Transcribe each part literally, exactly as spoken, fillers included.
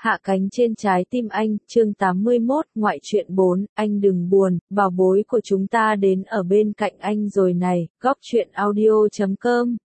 Hạ cánh trên trái tim anh, chương tám mươi mốt, ngoại truyện bốn, anh đừng buồn, bảo bối của chúng ta đến ở bên cạnh anh rồi này, góc truyện audio chấm com.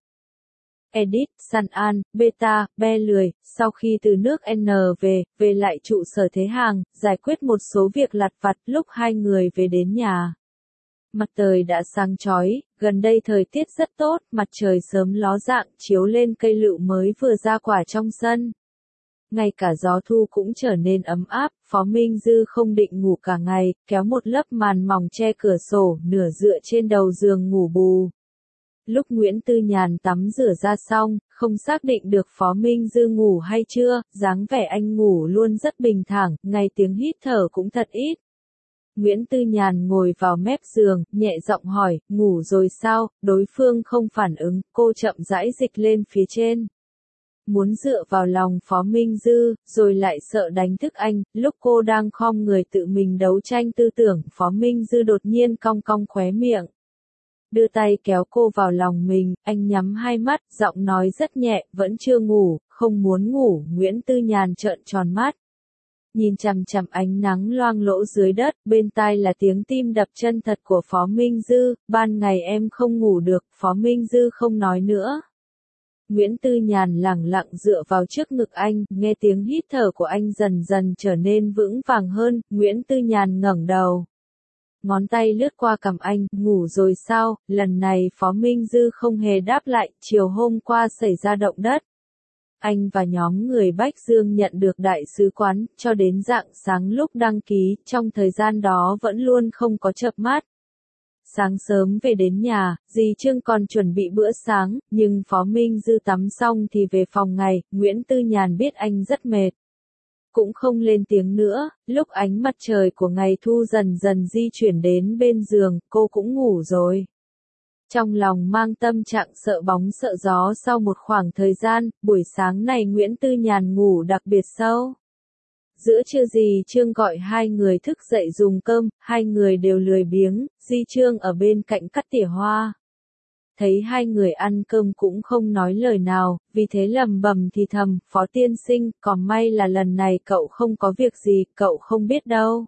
Edit, San An, Beta, Be lười, sau khi từ nước N về, về lại trụ sở Thế Hàng, giải quyết một số việc lặt vặt, lúc hai người về đến nhà. Mặt trời đã sáng chói, gần đây thời tiết rất tốt, mặt trời sớm ló dạng, chiếu lên cây lựu mới vừa ra quả trong sân. Ngay cả gió thu cũng trở nên ấm áp, Phó Minh Dư không định ngủ cả ngày, kéo một lớp màn mỏng che cửa sổ, nửa dựa trên đầu giường ngủ bù. Lúc Nguyễn Tư Nhàn tắm rửa ra xong, không xác định được Phó Minh Dư ngủ hay chưa, dáng vẻ anh ngủ luôn rất bình thản, ngay tiếng hít thở cũng thật ít. Nguyễn Tư Nhàn ngồi vào mép giường, nhẹ giọng hỏi, ngủ rồi sao, đối phương không phản ứng, cô chậm rãi dịch lên phía trên. Muốn dựa vào lòng Phó Minh Dư, rồi lại sợ đánh thức anh, lúc cô đang khom người tự mình đấu tranh tư tưởng, Phó Minh Dư đột nhiên cong cong khóe miệng. Đưa tay kéo cô vào lòng mình, anh nhắm hai mắt, giọng nói rất nhẹ, vẫn chưa ngủ, không muốn ngủ, Nguyễn Tư Nhàn trợn tròn mắt. Nhìn chằm chằm ánh nắng loang lỗ dưới đất, bên tai là tiếng tim đập chân thật của Phó Minh Dư, ban ngày em không ngủ được, Phó Minh Dư không nói nữa. Nguyễn Tư Nhàn lẳng lặng dựa vào trước ngực anh, nghe tiếng hít thở của anh dần dần trở nên vững vàng hơn, Nguyễn Tư Nhàn ngẩng đầu. Ngón tay lướt qua cằm anh, ngủ rồi sao, lần này Phó Minh Dư không hề đáp lại, chiều hôm qua xảy ra động đất. Anh và nhóm người Bách Dương nhận được đại sứ quán, cho đến rạng sáng lúc đăng ký, trong thời gian đó vẫn luôn không có chợp mắt. Sáng sớm về đến nhà, dì Trương còn chuẩn bị bữa sáng, nhưng Phó Minh Dư tắm xong thì về phòng ngay, Nguyễn Tư Nhàn biết anh rất mệt. Cũng không lên tiếng nữa, lúc ánh mặt trời của ngày thu dần dần di chuyển đến bên giường, cô cũng ngủ rồi. Trong lòng mang tâm trạng sợ bóng sợ gió sau một khoảng thời gian, buổi sáng này Nguyễn Tư Nhàn ngủ đặc biệt sâu. Giữa trưa dì Trương gọi hai người thức dậy dùng cơm, hai người đều lười biếng, dì Trương ở bên cạnh cắt tỉa hoa. Thấy hai người ăn cơm cũng không nói lời nào, vì thế lầm bầm thì thầm, Phó tiên sinh, còn may là lần này cậu không có việc gì, cậu không biết đâu.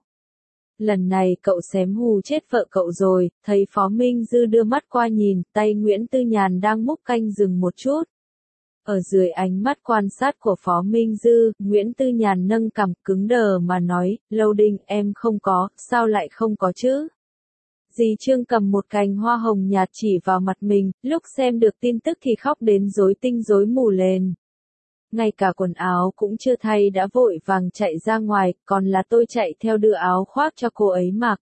Lần này cậu xém hù chết vợ cậu rồi, thấy Phó Minh Dư đưa mắt qua nhìn, tay Nguyễn Tư Nhàn đang múc canh dừng một chút. Ở dưới ánh mắt quan sát của Phó Minh Dư, Nguyễn Tư Nhàn nâng cằm cứng đờ mà nói, Lâu Đinh em không có, sao lại không có chứ? Dì Trương cầm một cành hoa hồng nhạt chỉ vào mặt mình, lúc xem được tin tức thì khóc đến rối tinh rối mù lên. Ngay cả quần áo cũng chưa thay đã vội vàng chạy ra ngoài, còn là tôi chạy theo đưa áo khoác cho cô ấy mặc.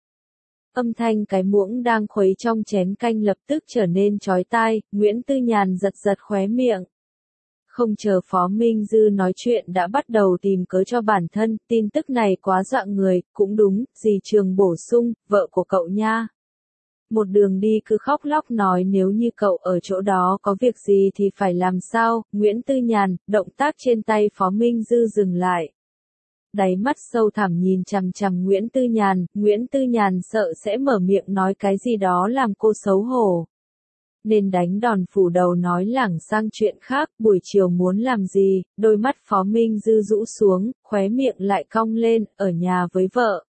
Âm thanh cái muỗng đang khuấy trong chén canh lập tức trở nên chói tai, Nguyễn Tư Nhàn giật giật khóe miệng. Không chờ Phó Minh Dư nói chuyện đã bắt đầu tìm cớ cho bản thân, tin tức này quá dọa người, cũng đúng, dì Trường bổ sung, vợ của cậu nha. Một đường đi cứ khóc lóc nói nếu như cậu ở chỗ đó có việc gì thì phải làm sao, Nguyễn Tư Nhàn, động tác trên tay Phó Minh Dư dừng lại. Đáy mắt sâu thẳm nhìn chằm chằm Nguyễn Tư Nhàn, Nguyễn Tư Nhàn sợ sẽ mở miệng nói cái gì đó làm cô xấu hổ. Nên đánh đòn phủ đầu nói lảng sang chuyện khác, buổi chiều muốn làm gì, đôi mắt Phó Minh Dư rũ xuống, khóe miệng lại cong lên, ở nhà với vợ.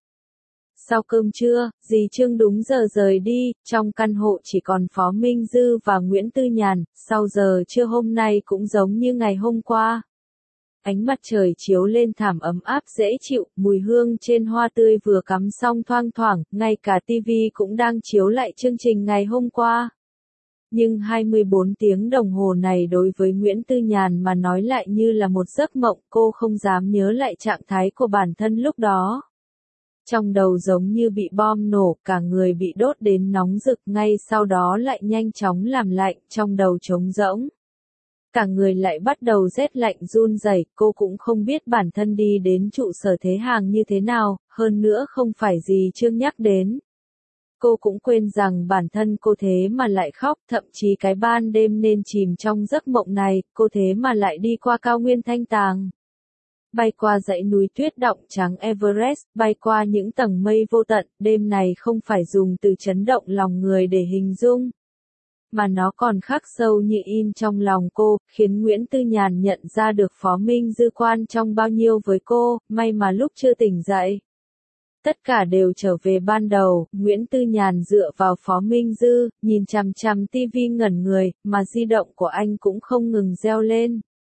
Sau cơm trưa, dì Trương đúng giờ rời đi, trong căn hộ chỉ còn Phó Minh Dư và Nguyễn Tư Nhàn, sau giờ trưa hôm nay cũng giống như ngày hôm qua. Ánh mặt trời chiếu lên thảm ấm áp dễ chịu, mùi hương trên hoa tươi vừa cắm xong thoang thoảng, ngay cả tivi cũng đang chiếu lại chương trình ngày hôm qua. Nhưng hai mươi bốn tiếng đồng hồ này đối với Nguyễn Tư Nhàn mà nói lại như là một giấc mộng, cô không dám nhớ lại trạng thái của bản thân lúc đó. Trong đầu giống như bị bom nổ, cả người bị đốt đến nóng rực, ngay sau đó lại nhanh chóng làm lạnh, trong đầu trống rỗng. Cả người lại bắt đầu rét lạnh run rẩy, cô cũng không biết bản thân đi đến trụ sở Thế Hàng như thế nào, hơn nữa không phải gì Trương nhắc đến. Cô cũng quên rằng bản thân cô thế mà lại khóc, thậm chí cái ban đêm nên chìm trong giấc mộng này, cô thế mà lại đi qua cao nguyên Thanh Tàng. Bay qua dãy núi tuyết động trắng Everest, bay qua những tầng mây vô tận, đêm này không phải dùng từ chấn động lòng người để hình dung. mà nó còn khắc sâu như in trong lòng cô, khiến Nguyễn Tư Nhàn nhận ra được Phó Minh Dư quan trọng bao nhiêu với cô, may mà lúc chưa tỉnh dậy. Tất cả đều trở về ban đầu, Nguyễn Tư Nhàn dựa vào Phó Minh Dư, nhìn chằm chằm tivi ngẩn người, mà di động của anh cũng không ngừng reo lên.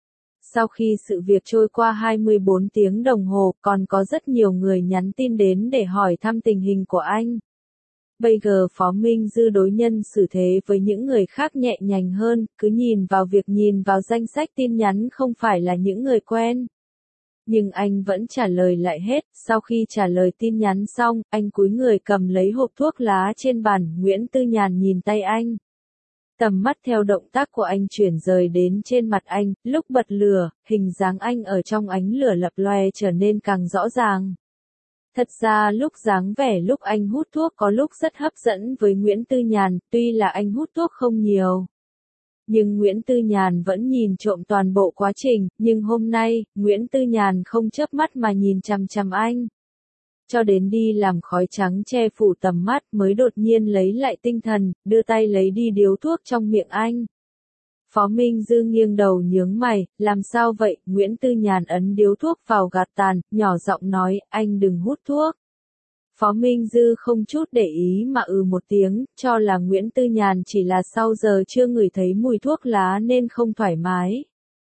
Sau khi sự việc trôi qua hai mươi bốn tiếng đồng hồ, còn có rất nhiều người nhắn tin đến để hỏi thăm tình hình của anh. Bây giờ Phó Minh Dư đối nhân xử thế với những người khác nhẹ nhàng hơn, cứ nhìn vào việc nhìn vào danh sách tin nhắn không phải là những người quen. Nhưng anh vẫn trả lời lại hết, sau khi trả lời tin nhắn xong, anh cúi người cầm lấy hộp thuốc lá trên bàn, Nguyễn Tư Nhàn nhìn tay anh. Tầm mắt theo động tác của anh chuyển rời đến trên mặt anh, lúc bật lửa, hình dáng anh ở trong ánh lửa lập loè trở nên càng rõ ràng. Thật ra lúc dáng vẻ lúc anh hút thuốc có lúc rất hấp dẫn với Nguyễn Tư Nhàn, tuy là anh hút thuốc không nhiều. Nhưng Nguyễn Tư Nhàn vẫn nhìn trộm toàn bộ quá trình, nhưng hôm nay, Nguyễn Tư Nhàn không chớp mắt mà nhìn chằm chằm anh. Cho đến đi làm khói trắng che phủ tầm mắt mới đột nhiên lấy lại tinh thần, đưa tay lấy đi điếu thuốc trong miệng anh. Phó Minh Dư nghiêng đầu nhướng mày, làm sao vậy? Nguyễn Tư Nhàn ấn điếu thuốc vào gạt tàn, nhỏ giọng nói, anh đừng hút thuốc. Phó Minh Dư không chút để ý mà ừ một tiếng, cho là Nguyễn Tư Nhàn chỉ là sau giờ chưa ngửi thấy mùi thuốc lá nên không thoải mái.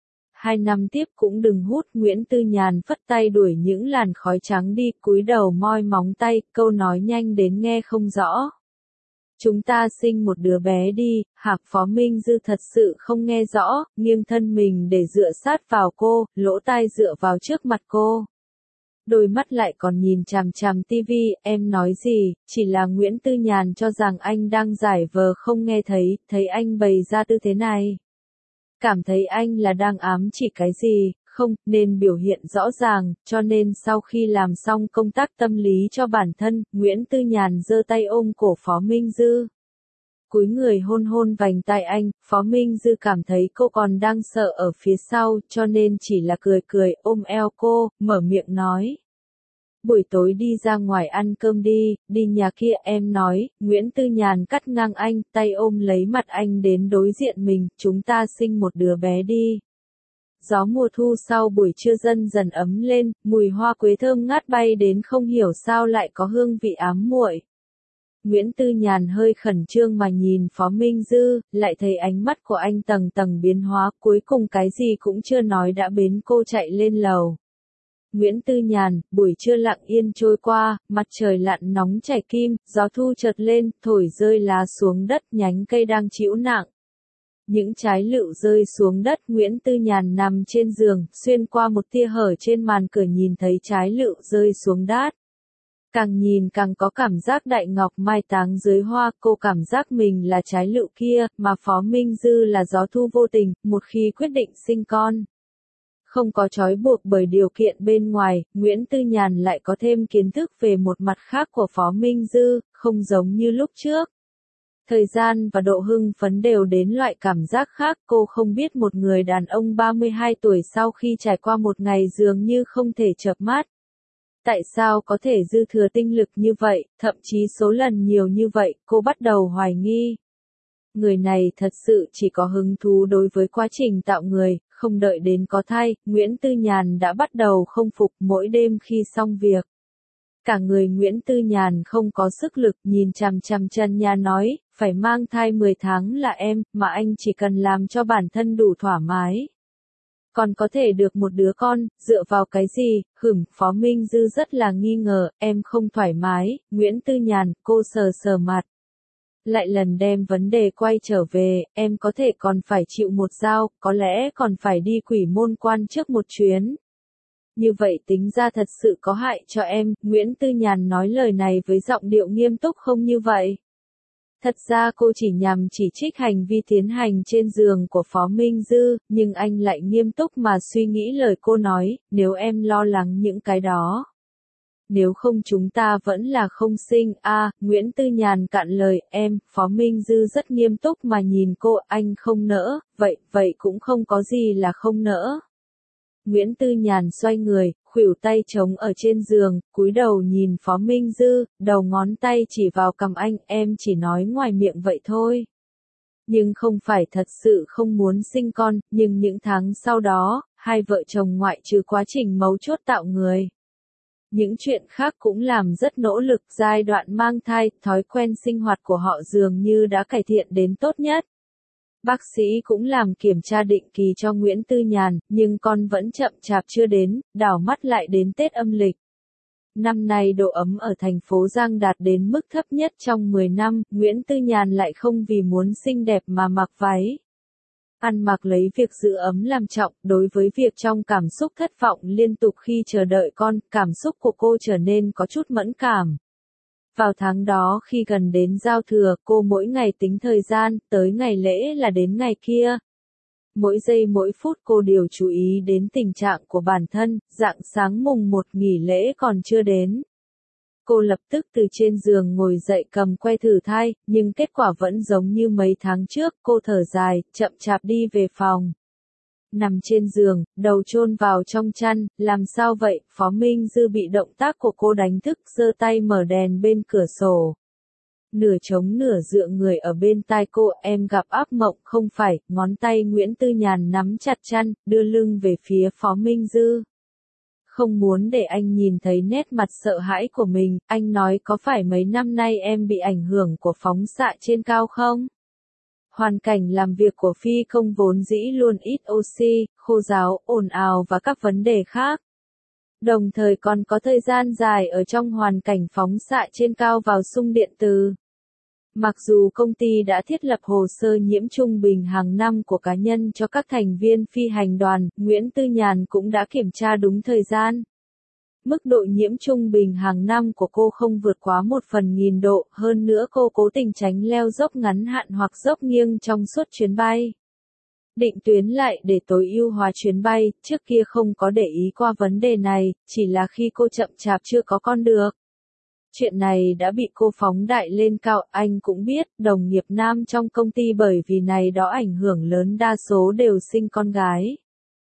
Hai năm tiếp cũng đừng hút, Nguyễn Tư Nhàn phất tay đuổi những làn khói trắng đi, cúi đầu moi móng tay, câu nói nhanh đến nghe không rõ. Chúng ta sinh một đứa bé đi, hạc Phó Minh Dư thật sự không nghe rõ, nghiêng thân mình để dựa sát vào cô, lỗ tai dựa vào trước mặt cô. Đôi mắt lại còn nhìn chằm chằm tivi, em nói gì, chỉ là Nguyễn Tư Nhàn cho rằng anh đang giải vờ không nghe thấy, thấy anh bày ra tư thế này. Cảm thấy anh là đang ám chỉ cái gì, không, nên biểu hiện rõ ràng, cho nên sau khi làm xong công tác tâm lý cho bản thân, Nguyễn Tư Nhàn giơ tay ôm cổ Phó Minh Dư. Cúi người hôn hôn vành tai anh, Phó Minh Dư cảm thấy cô còn đang sợ ở phía sau, cho nên chỉ là cười cười ôm eo cô, mở miệng nói. Buổi tối đi ra ngoài ăn cơm đi, đi nhà kia em nói, Nguyễn Tư Nhàn cắt ngang anh, tay ôm lấy mặt anh đến đối diện mình, chúng ta sinh một đứa bé đi. Gió mùa thu sau buổi trưa dần dần ấm lên, mùi hoa quế thơm ngát bay đến không hiểu sao lại có hương vị ám muội. Nguyễn Tư Nhàn hơi khẩn trương mà nhìn Phó Minh Dư, lại thấy ánh mắt của anh tầng tầng biến hóa, cuối cùng cái gì cũng chưa nói đã bế cô chạy lên lầu. Nguyễn Tư Nhàn, buổi trưa lặng yên trôi qua, mặt trời lặn nóng chảy kim, gió thu chợt lên, thổi rơi lá xuống đất, nhánh cây đang chịu nặng. Những trái lựu rơi xuống đất, Nguyễn Tư Nhàn nằm trên giường, xuyên qua một tia hở trên màn cửa nhìn thấy trái lựu rơi xuống đất. Càng nhìn càng có cảm giác đại ngọc mai táng dưới hoa, cô cảm giác mình là trái lựu kia, mà Phó Minh Dư là gió thu vô tình, một khi quyết định sinh con. Không có trói buộc bởi điều kiện bên ngoài, Nguyễn Tư Nhàn lại có thêm kiến thức về một mặt khác của Phó Minh Dư, không giống như lúc trước. Thời gian và độ hưng phấn đều đến loại cảm giác khác, cô không biết một người đàn ông ba mươi hai tuổi sau khi trải qua một ngày dường như không thể chợp mắt. Tại sao có thể dư thừa tinh lực như vậy, thậm chí số lần nhiều như vậy, cô bắt đầu hoài nghi. Người này thật sự chỉ có hứng thú đối với quá trình tạo người, không đợi đến có thai, Nguyễn Tư Nhàn đã bắt đầu không phục mỗi đêm khi xong việc. Cả người Nguyễn Tư Nhàn không có sức lực, nhìn chằm chằm Trần Nhà nói, phải mang thai mười tháng là em, mà anh chỉ cần làm cho bản thân đủ thoải mái. Còn có thể được một đứa con, dựa vào cái gì, hửng, Phó Minh Dư rất là nghi ngờ, em không thoải mái, Nguyễn Tư Nhàn, cô sờ sờ mặt. Lại lần đem vấn đề quay trở về, em có thể còn phải chịu một dao, có lẽ còn phải đi quỷ môn quan trước một chuyến. Như vậy tính ra thật sự có hại cho em, Nguyễn Tư Nhàn nói lời này với giọng điệu nghiêm túc không như vậy. Thật ra cô chỉ nhằm chỉ trích hành vi tiến hành trên giường của Phó Minh Dư, nhưng anh lại nghiêm túc mà suy nghĩ lời cô nói, nếu em lo lắng những cái đó. Nếu không chúng ta vẫn là không sinh, a à, Nguyễn Tư Nhàn cạn lời, em, Phó Minh Dư rất nghiêm túc mà nhìn cô, anh không nỡ, vậy, vậy cũng không có gì là không nỡ. Nguyễn Tư Nhàn xoay người, khuỷu tay trống ở trên giường, cúi đầu nhìn Phó Minh Dư, đầu ngón tay chỉ vào cằm anh, em chỉ nói ngoài miệng vậy thôi. Nhưng không phải thật sự không muốn sinh con, nhưng những tháng sau đó, hai vợ chồng ngoại trừ quá trình mấu chốt tạo người. Những chuyện khác cũng làm rất nỗ lực. Giai đoạn mang thai, thói quen sinh hoạt của họ dường như đã cải thiện đến tốt nhất. Bác sĩ cũng làm kiểm tra định kỳ cho Nguyễn Tư Nhàn, nhưng con vẫn chậm chạp chưa đến, đảo mắt lại đến Tết âm lịch. Năm nay độ ấm ở thành phố Giang đạt đến mức thấp nhất trong mười năm, Nguyễn Tư Nhàn lại không vì muốn xinh đẹp mà mặc váy. Ăn mặc lấy việc giữ ấm làm trọng, đối với việc trong cảm xúc thất vọng liên tục khi chờ đợi con, cảm xúc của cô trở nên có chút mẫn cảm. Vào tháng đó khi gần đến giao thừa, cô mỗi ngày tính thời gian, tới ngày lễ là đến ngày kia. Mỗi giây mỗi phút cô đều chú ý đến tình trạng của bản thân, rạng sáng mùng một nghỉ lễ còn chưa đến. Cô lập tức từ trên giường ngồi dậy cầm que thử thai, nhưng kết quả vẫn giống như mấy tháng trước, cô thở dài, chậm chạp đi về phòng. Nằm trên giường, đầu chôn vào trong chăn, làm sao vậy, Phó Minh Dư bị động tác của cô đánh thức, giơ tay mở đèn bên cửa sổ. Nửa chống nửa dựa người ở bên tai cô, em gặp ác mộng không phải, ngón tay Nguyễn Tư Nhàn nắm chặt chăn, đưa lưng về phía Phó Minh Dư. Không muốn để anh nhìn thấy nét mặt sợ hãi của mình, anh nói có phải mấy năm nay em bị ảnh hưởng của phóng xạ trên cao không? Hoàn cảnh làm việc của phi công vốn dĩ luôn ít oxy, khô ráo, ồn ào và các vấn đề khác. Đồng thời còn có thời gian dài ở trong hoàn cảnh phóng xạ trên cao vào xung điện từ. Mặc dù công ty đã thiết lập hồ sơ nhiễm trung bình hàng năm của cá nhân cho các thành viên phi hành đoàn, Nguyễn Tư Nhàn cũng đã kiểm tra đúng thời gian. Mức độ nhiễm trung bình hàng năm của cô không vượt quá một phần nghìn độ, hơn nữa cô cố tình tránh leo dốc ngắn hạn hoặc dốc nghiêng trong suốt chuyến bay. Định tuyến lại để tối ưu hóa chuyến bay, trước kia không có để ý qua vấn đề này, chỉ là khi cô chậm chạp chưa có con được. Chuyện này đã bị cô phóng đại lên cao, anh cũng biết, đồng nghiệp nam trong công ty bởi vì này đó ảnh hưởng lớn đa số đều sinh con gái.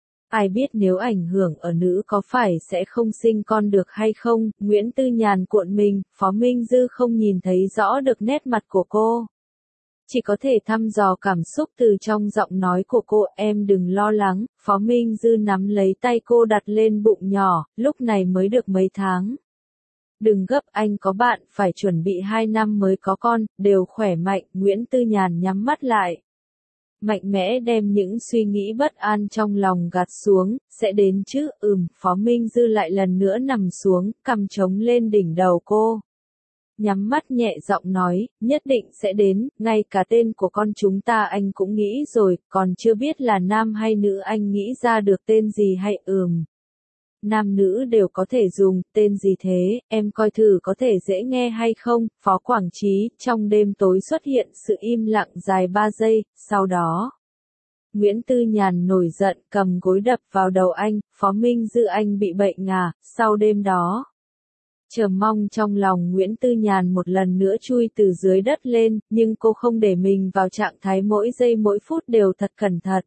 Ai biết nếu ảnh hưởng ở nữ có phải sẽ không sinh con được hay không, Nguyễn Tư Nhàn cuộn mình, Phó Minh Dư không nhìn thấy rõ được nét mặt của cô. Chỉ có thể thăm dò cảm xúc từ trong giọng nói của cô, em đừng lo lắng, Phó Minh Dư nắm lấy tay cô đặt lên bụng nhỏ, lúc này mới được mấy tháng. Đừng gấp, anh có bạn, phải chuẩn bị hai năm mới có con, đều khỏe mạnh, Nguyễn Tư Nhàn nhắm mắt lại. Mạnh mẽ đem những suy nghĩ bất an trong lòng gạt xuống, sẽ đến chứ, ừm, Phó Minh Dư lại lần nữa nằm xuống, cằm trống lên đỉnh đầu cô. Nhắm mắt nhẹ giọng nói, nhất định sẽ đến, ngay cả tên của con chúng ta anh cũng nghĩ rồi, còn chưa biết là nam hay nữ anh nghĩ ra được tên gì hay ừm. Nam nữ đều có thể dùng, tên gì thế, em coi thử có thể dễ nghe hay không, Phó Quảng Trí, trong đêm tối xuất hiện sự im lặng dài ba giây, sau đó. Nguyễn Tư Nhàn nổi giận, cầm gối đập vào đầu anh, Phó Minh Dư anh bị bệnh à, sau đêm đó. Chờ mong trong lòng Nguyễn Tư Nhàn một lần nữa chui từ dưới đất lên, nhưng cô không để mình vào trạng thái mỗi giây mỗi phút đều thật cẩn thận.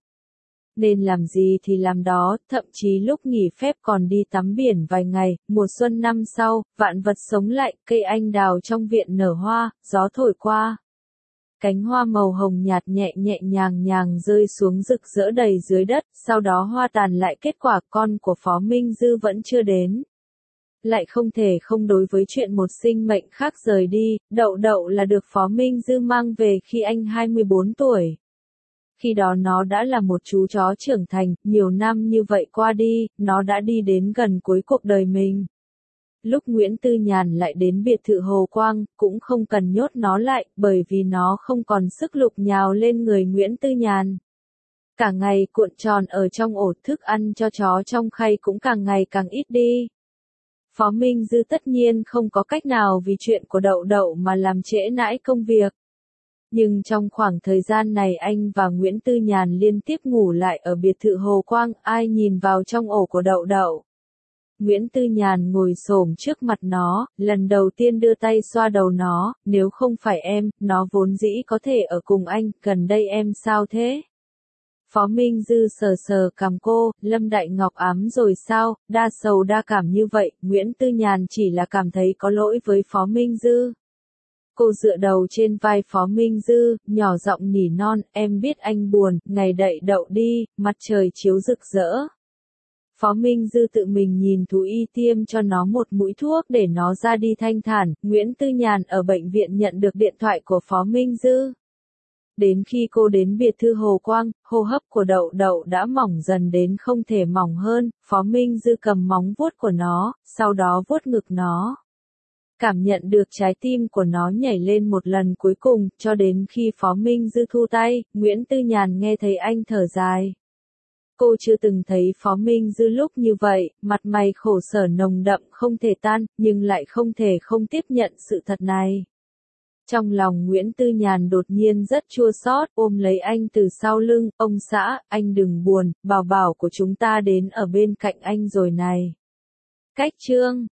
Nên làm gì thì làm đó, thậm chí lúc nghỉ phép còn đi tắm biển vài ngày, mùa xuân năm sau, vạn vật sống lại, cây anh đào trong viện nở hoa, gió thổi qua. Cánh hoa màu hồng nhạt nhẹ nhẹ nhàng nhàng rơi xuống rực rỡ đầy dưới đất, sau đó hoa tàn lại kết quả con của Phó Minh Dư vẫn chưa đến. Lại không thể không đối với chuyện một sinh mệnh khác rời đi, Đậu Đậu là được Phó Minh Dư mang về khi anh hai mươi bốn tuổi. Khi đó nó đã là một chú chó trưởng thành, nhiều năm như vậy qua đi, nó đã đi đến gần cuối cuộc đời mình. Lúc Nguyễn Tư Nhàn lại đến biệt thự Hồ Quang, cũng không cần nhốt nó lại, bởi vì nó không còn sức lục nhào lên người Nguyễn Tư Nhàn. Cả ngày cuộn tròn ở trong ổ, thức ăn cho chó trong khay cũng càng ngày càng ít đi. Phó Minh Dư tất nhiên không có cách nào vì chuyện của Đậu Đậu mà làm trễ nải công việc. Nhưng trong khoảng thời gian này anh và Nguyễn Tư Nhàn liên tiếp ngủ lại ở biệt thự Hồ Quang, ai nhìn vào trong ổ của Đậu Đậu. Nguyễn Tư Nhàn ngồi xổm trước mặt nó, lần đầu tiên đưa tay xoa đầu nó, nếu không phải em, nó vốn dĩ có thể ở cùng anh, gần đây em sao thế? Phó Minh Dư sờ sờ cằm cô, Lâm Đại Ngọc ám rồi sao, đa sầu đa cảm như vậy, Nguyễn Tư Nhàn chỉ là cảm thấy có lỗi với Phó Minh Dư. Cô dựa đầu trên vai Phó Minh Dư, nhỏ giọng nỉ non, em biết anh buồn, ngày đậy đậu đi, mặt trời chiếu rực rỡ. Phó Minh Dư tự mình nhìn thú y tiêm cho nó một mũi thuốc để nó ra đi thanh thản. Nguyễn Tư Nhàn ở bệnh viện nhận được điện thoại của Phó Minh Dư. Đến khi cô đến biệt thự Hồ Quang, hô hấp của Đậu Đậu đã mỏng dần đến không thể mỏng hơn. Phó Minh Dư cầm móng vuốt của nó, sau đó vuốt ngực nó. Cảm nhận được trái tim của nó nhảy lên một lần cuối cùng, cho đến khi Phó Minh Dư thu tay, Nguyễn Tư Nhàn nghe thấy anh thở dài. Cô chưa từng thấy Phó Minh Dư lúc như vậy, mặt mày khổ sở nồng đậm không thể tan, nhưng lại không thể không tiếp nhận sự thật này. Trong lòng Nguyễn Tư Nhàn đột nhiên rất chua xót, ôm lấy anh từ sau lưng, ông xã, anh đừng buồn, bảo bảo của chúng ta đến ở bên cạnh anh rồi này. Cách chương